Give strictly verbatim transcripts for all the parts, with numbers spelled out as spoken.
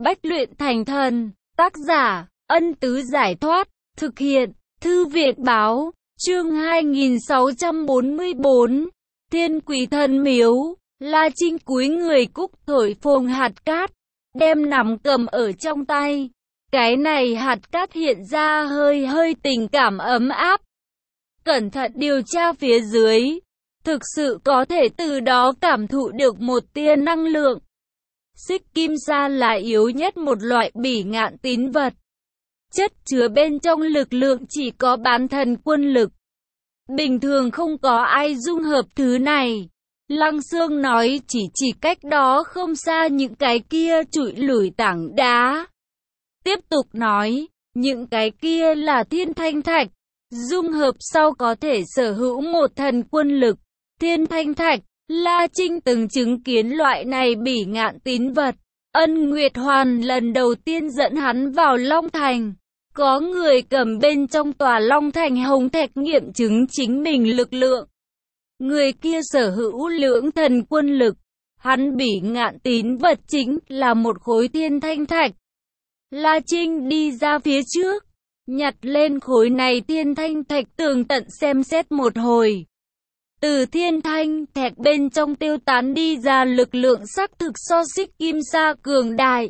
Bách luyện thành thần. Tác giả, Ân Tứ Giải Thoát. Thực hiện, Thư viện Báo. Chương hai nghìn sáu trăm bốn mươi bốn. Thiên Quỷ Thần Miếu. La Trinh cúi người cúc thổi phồng hạt cát, đem nắm cầm ở trong tay. Cái này hạt cát hiện ra hơi hơi tình cảm ấm áp. Cẩn thận điều tra phía dưới, thực sự có thể từ đó cảm thụ được một tia năng lượng. Xích kim sa là yếu nhất một loại bỉ ngạn tín vật. Chất chứa bên trong lực lượng chỉ có bán thần quân lực. Bình thường không có ai dung hợp thứ này. Lăng Xương nói chỉ chỉ cách đó không xa những cái kia trụi lủi tảng đá. Tiếp tục nói, những cái kia là thiên thanh thạch. Dung hợp sau có thể sở hữu một thần quân lực. Thiên thanh thạch, La Trinh từng chứng kiến loại này bỉ ngạn tín vật. Ân Nguyệt Hoàn lần đầu tiên dẫn hắn vào Long Thành. Có người cầm bên trong tòa Long Thành hồng thạch nghiệm chứng chính mình lực lượng. Người kia sở hữu lưỡng thần quân lực. Hắn bỉ ngạn tín vật chính là một khối thiên thanh thạch. La Trinh đi ra phía trước, nhặt lên khối này thiên thanh thạch tường tận xem xét một hồi. Từ thiên thanh thạch bên trong tiêu tán đi ra lực lượng xác thực so xích kim sa cường đại.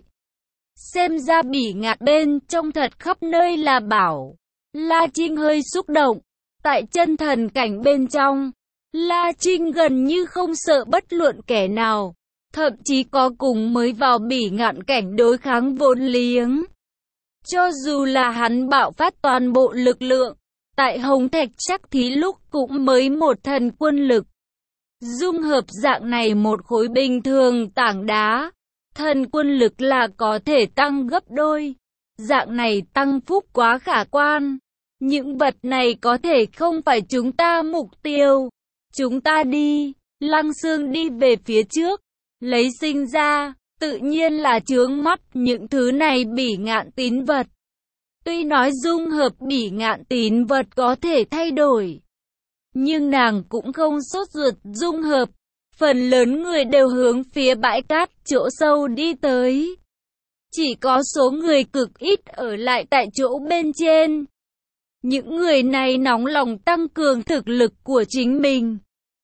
Xem ra bỉ ngạn bên trong thật khắp nơi là bảo. La Trinh hơi xúc động. Tại chân thần cảnh bên trong, La Trinh gần như không sợ bất luận kẻ nào. Thậm chí có cùng mới vào bỉ ngạn cảnh đối kháng vốn liếng. Cho dù là hắn bạo phát toàn bộ lực lượng, tại hồng thạch chắc thí lúc cũng mới một thần quân lực. Dung hợp dạng này một khối bình thường tảng đá, thần quân lực là có thể tăng gấp đôi. Dạng này tăng phúc quá khả quan. Những vật này có thể không phải chúng ta mục tiêu. Chúng ta đi. Lăng Xương đi về phía trước. Lấy sinh ra, tự nhiên là chướng mắt những thứ này bỉ ngạn tín vật. Tuy nói dung hợp bỉ ngạn tín vật có thể thay đổi, nhưng nàng cũng không sốt ruột dung hợp. Phần lớn người đều hướng phía bãi cát chỗ sâu đi tới. Chỉ có số người cực ít ở lại tại chỗ bên trên. Những người này nóng lòng tăng cường thực lực của chính mình.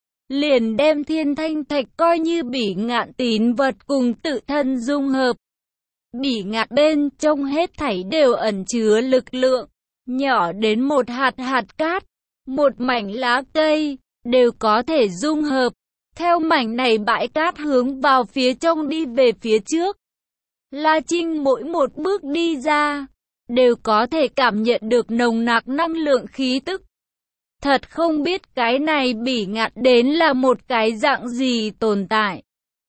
Liền đem thiên thanh thạch coi như bỉ ngạn tín vật cùng tự thân dung hợp. Bỉ ngạn bên trong hết thảy đều ẩn chứa lực lượng, nhỏ đến một hạt hạt cát, một mảnh lá cây, đều có thể dung hợp. Theo mảnh này bãi cát hướng vào phía trong đi về phía trước. La Trinh mỗi một bước đi ra, đều có thể cảm nhận được nồng nặc năng lượng khí tức. Thật không biết cái này bỉ ngạn đến là một cái dạng gì tồn tại.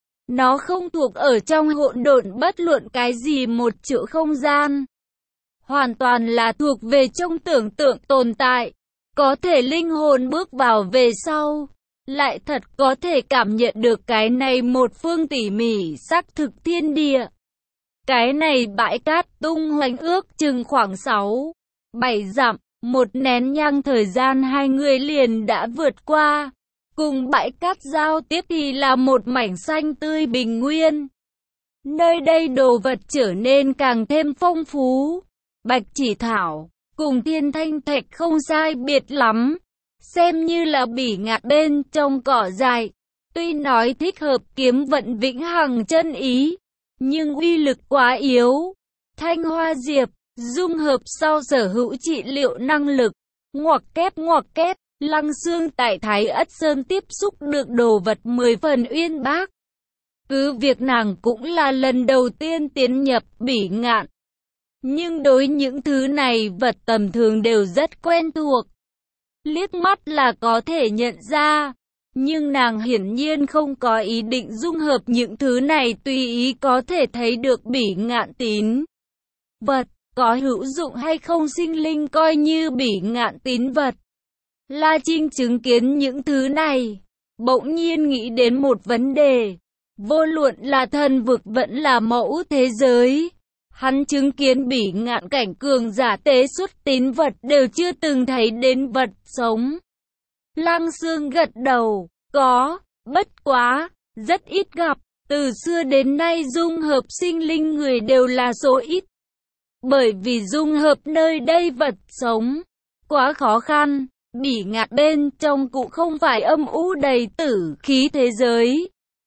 Nó không thuộc ở trong hỗn độn bất luận cái gì một chỗ không gian. Hoàn toàn là thuộc về trong tưởng tượng tồn tại. Có thể linh hồn bước vào về sau, lại thật có thể cảm nhận được cái này một phương tỉ mỉ xác thực thiên địa. Cái này bãi cát tung hoành ước chừng khoảng sáu, bảy dặm. Một nén nhang thời gian hai người liền đã vượt qua. Cùng bãi cát giao tiếp thì là một mảnh xanh tươi bình nguyên. Nơi đây đồ vật trở nên càng thêm phong phú. Bạch chỉ thảo, cùng thiên thanh thạch không sai biệt lắm. Xem như là bỉ ngạn bên trong cỏ dại. Tuy nói thích hợp kiếm vận vĩnh hằng chân ý, nhưng uy lực quá yếu. Thanh hoa diệp dung hợp sau sở hữu trị liệu năng lực. Ngoặc kép ngoặc kép, Lăng Xương tại Thái Ất Sơn tiếp xúc được đồ vật mười phần uyên bác. Cứ việc nàng cũng là lần đầu tiên tiến nhập bỉ ngạn. Nhưng đối những thứ này vật tầm thường đều rất quen thuộc. Liếc mắt là có thể nhận ra. Nhưng nàng hiển nhiên không có ý định dung hợp những thứ này tùy ý có thể thấy được bỉ ngạn tín vật. Có hữu dụng hay không sinh linh coi như bỉ ngạn tín vật. La Trinh chứng kiến những thứ này, bỗng nhiên nghĩ đến một vấn đề. Vô luận là thần vực vẫn là mẫu thế giới, hắn chứng kiến bỉ ngạn cảnh cường giả tế xuất tín vật đều chưa từng thấy đến vật sống. Lăng Xương gật đầu, có, bất quá, rất ít gặp. Từ xưa đến nay dung hợp sinh linh người đều là số ít. Bởi vì dung hợp nơi đây vật sống quá khó khăn, bỉ ngạn bên trong cũng không phải âm u đầy tử khí thế giới.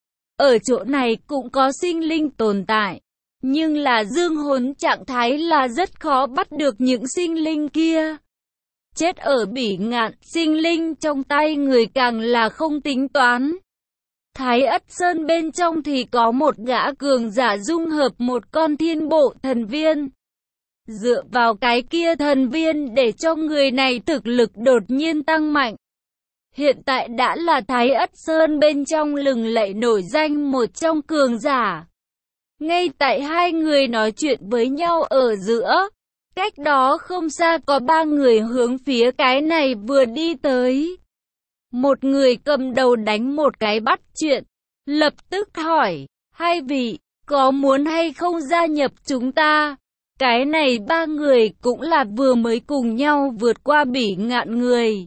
Ở chỗ này cũng có sinh linh tồn tại, nhưng là dương hồn trạng thái là rất khó bắt được những sinh linh kia. Chết ở bỉ ngạn, sinh linh trong tay người càng là không tính toán. Thái Ất Sơn bên trong thì có một gã cường giả dung hợp một con thiên bộ thần viên. Dựa vào cái kia thần viên để cho người này thực lực đột nhiên tăng mạnh. Hiện tại đã là Thái Ất Sơn bên trong lừng lẫy nổi danh một trong cường giả. Ngay tại hai người nói chuyện với nhau ở giữa, cách đó không xa có ba người hướng phía cái này vừa đi tới. Một người cầm đầu đánh một cái bắt chuyện, lập tức hỏi, hai vị, có muốn hay không gia nhập chúng ta? Cái này ba người cũng là vừa mới cùng nhau vượt qua bỉ ngạn người.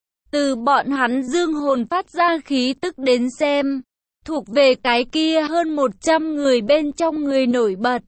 Từ bọn hắn dương hồn phát ra khí tức đến xem, thuộc về cái kia hơn một trăm người bên trong người nổi bật.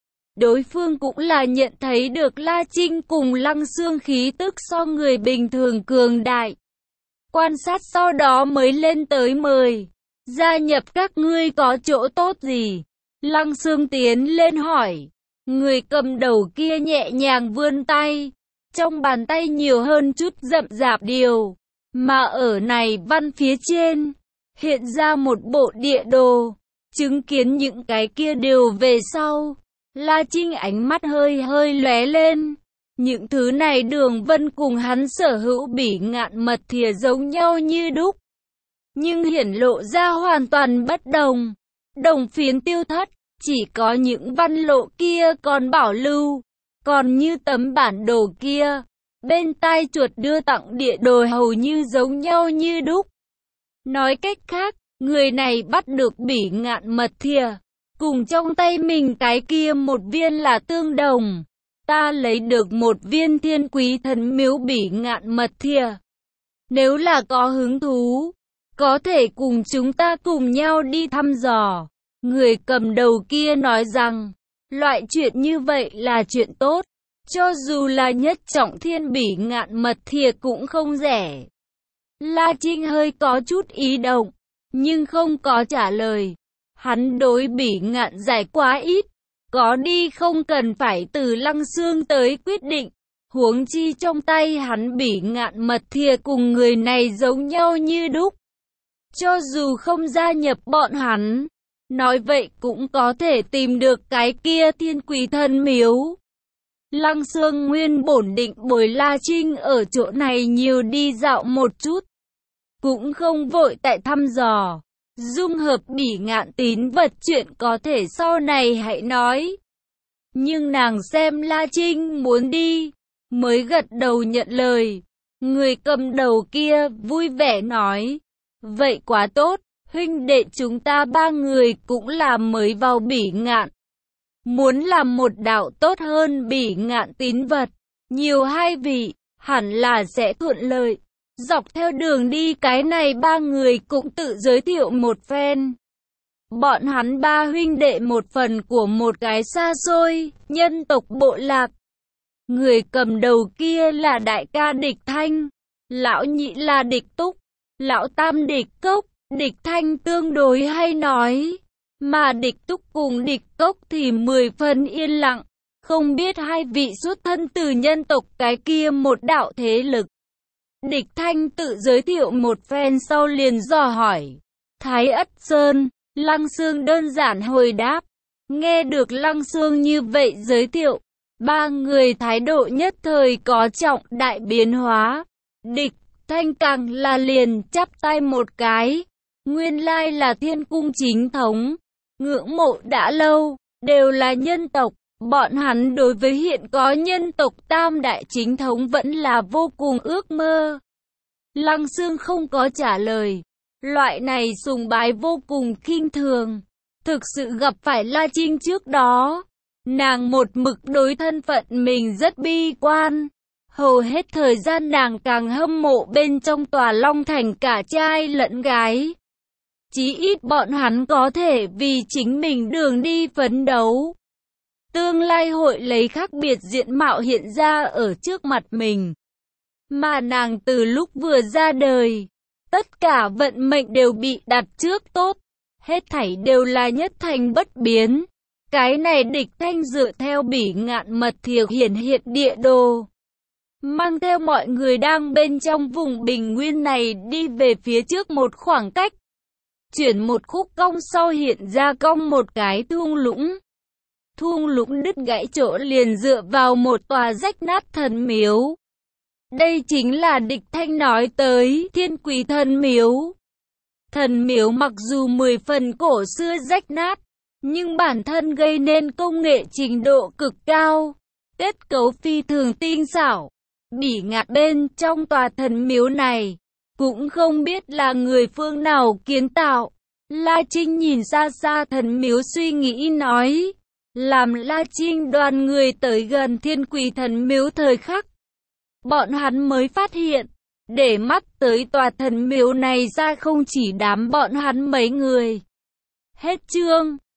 Đối phương cũng là nhận thấy được La Trinh cùng Lăng Xương khí tức so người bình thường cường đại. Quan sát sau đó mới lên tới mời, gia nhập các ngươi có chỗ tốt gì? Lăng Xương tiến lên hỏi. Người cầm đầu kia nhẹ nhàng vươn tay, trong bàn tay nhiều hơn chút rậm rạp điều, mà ở này văn phía trên, hiện ra một bộ địa đồ, chứng kiến những cái kia đều về sau. La Trinh ánh mắt hơi hơi lóe lên, những thứ này đường vân cùng hắn sở hữu bỉ ngạn mật thìa giống nhau như đúc, nhưng hiển lộ ra hoàn toàn bất đồng. Đồng phiến tiêu thất, chỉ có những văn lộ kia còn bảo lưu, còn như tấm bản đồ kia, bên tai chuột đưa tặng địa đồ hầu như giống nhau như đúc. Nói cách khác, người này bắt được bỉ ngạn mật thìa, cùng trong tay mình cái kia một viên là tương đồng. Ta lấy được một viên thiên quý thần miếu bỉ ngạn mật thìa. Nếu là có hứng thú, có thể cùng chúng ta cùng nhau đi thăm dò. Người cầm đầu kia nói rằng, loại chuyện như vậy là chuyện tốt, cho dù là nhất trọng thiên bỉ ngạn mật thìa cũng không rẻ. La Trinh hơi có chút ý động, nhưng không có trả lời. Hắn đối bỉ ngạn giải quá ít, có đi không cần phải từ Lăng Xương tới quyết định. Huống chi trong tay hắn bỉ ngạn mật thìa cùng người này giống nhau như đúc. Cho dù không gia nhập bọn hắn, nói vậy cũng có thể tìm được cái kia thiên quý thần miếu. Lăng Xương nguyên bổn định bồi La Trinh ở chỗ này nhiều đi dạo một chút, cũng không vội tại thăm dò. Dung hợp bỉ ngạn tín vật chuyện có thể sau này hãy nói. Nhưng nàng xem La Trinh muốn đi, mới gật đầu nhận lời. Người cầm đầu kia vui vẻ nói, vậy quá tốt, huynh đệ chúng ta ba người cũng là mới vào bỉ ngạn. Muốn làm một đạo tốt hơn bỉ ngạn tín vật, nhiều hai vị, hẳn là sẽ thuận lợi. Dọc theo đường đi cái này ba người cũng tự giới thiệu một phen. Bọn hắn ba huynh đệ một phần của một cái xa xôi, nhân tộc bộ lạc. Người cầm đầu kia là đại ca Địch Thanh, lão nhị là Địch Túc, lão tam Địch Cốc. Địch Thanh tương đối hay nói, mà Địch Túc cùng Địch Cốc thì mười phần yên lặng, không biết hai vị xuất thân từ nhân tộc cái kia một đạo thế lực. Địch Thanh tự giới thiệu một phen sau liền dò hỏi, Thái Ất Sơn. Lăng Xương đơn giản hồi đáp. Nghe được Lăng Xương như vậy giới thiệu, ba người thái độ nhất thời có trọng đại biến hóa. Địch Thanh càng là liền chắp tay một cái. Nguyên lai là Thiên Cung chính thống, ngưỡng mộ đã lâu, đều là nhân tộc. Bọn hắn đối với hiện có nhân tộc tam đại chính thống vẫn là vô cùng ước mơ. Lăng Xương không có trả lời. Loại này sùng bái vô cùng khinh thường. Thực sự gặp phải La Trinh trước đó, nàng một mực đối thân phận mình rất bi quan. Hầu hết thời gian nàng càng hâm mộ bên trong tòa Long Thành cả trai lẫn gái. Chí ít bọn hắn có thể vì chính mình đường đi phấn đấu. Tương lai hội lấy khác biệt diện mạo hiện ra ở trước mặt mình. Mà nàng từ lúc vừa ra đời, tất cả vận mệnh đều bị đặt trước tốt. Hết thảy đều là nhất thành bất biến. Cái này Địch Thanh dựa theo Bỉ Ngạn mật thiệp hiển hiện địa đồ. Mang theo mọi người đang bên trong vùng bình nguyên này đi về phía trước một khoảng cách. Chuyển một khúc cong sau hiện ra cong một cái thung lũng. Thung lũng đứt gãy chỗ liền dựa vào một tòa rách nát thần miếu. Đây chính là Địch Thanh nói tới Thiên Quỷ Thần Miếu. Thần miếu mặc dù mười phần cổ xưa rách nát, nhưng bản thân gây nên công nghệ trình độ cực cao. Kết cấu phi thường tinh xảo. Bỉ Ngạn bên trong tòa thần miếu này, cũng không biết là người phương nào kiến tạo. La Trinh nhìn xa xa thần miếu suy nghĩ nói. Làm La Trinh đoàn người tới gần Thiên Quỷ Thần Miếu thời khắc, bọn hắn mới phát hiện, để mắt tới tòa thần miếu này ra không chỉ đám bọn hắn mấy người. Hết chương.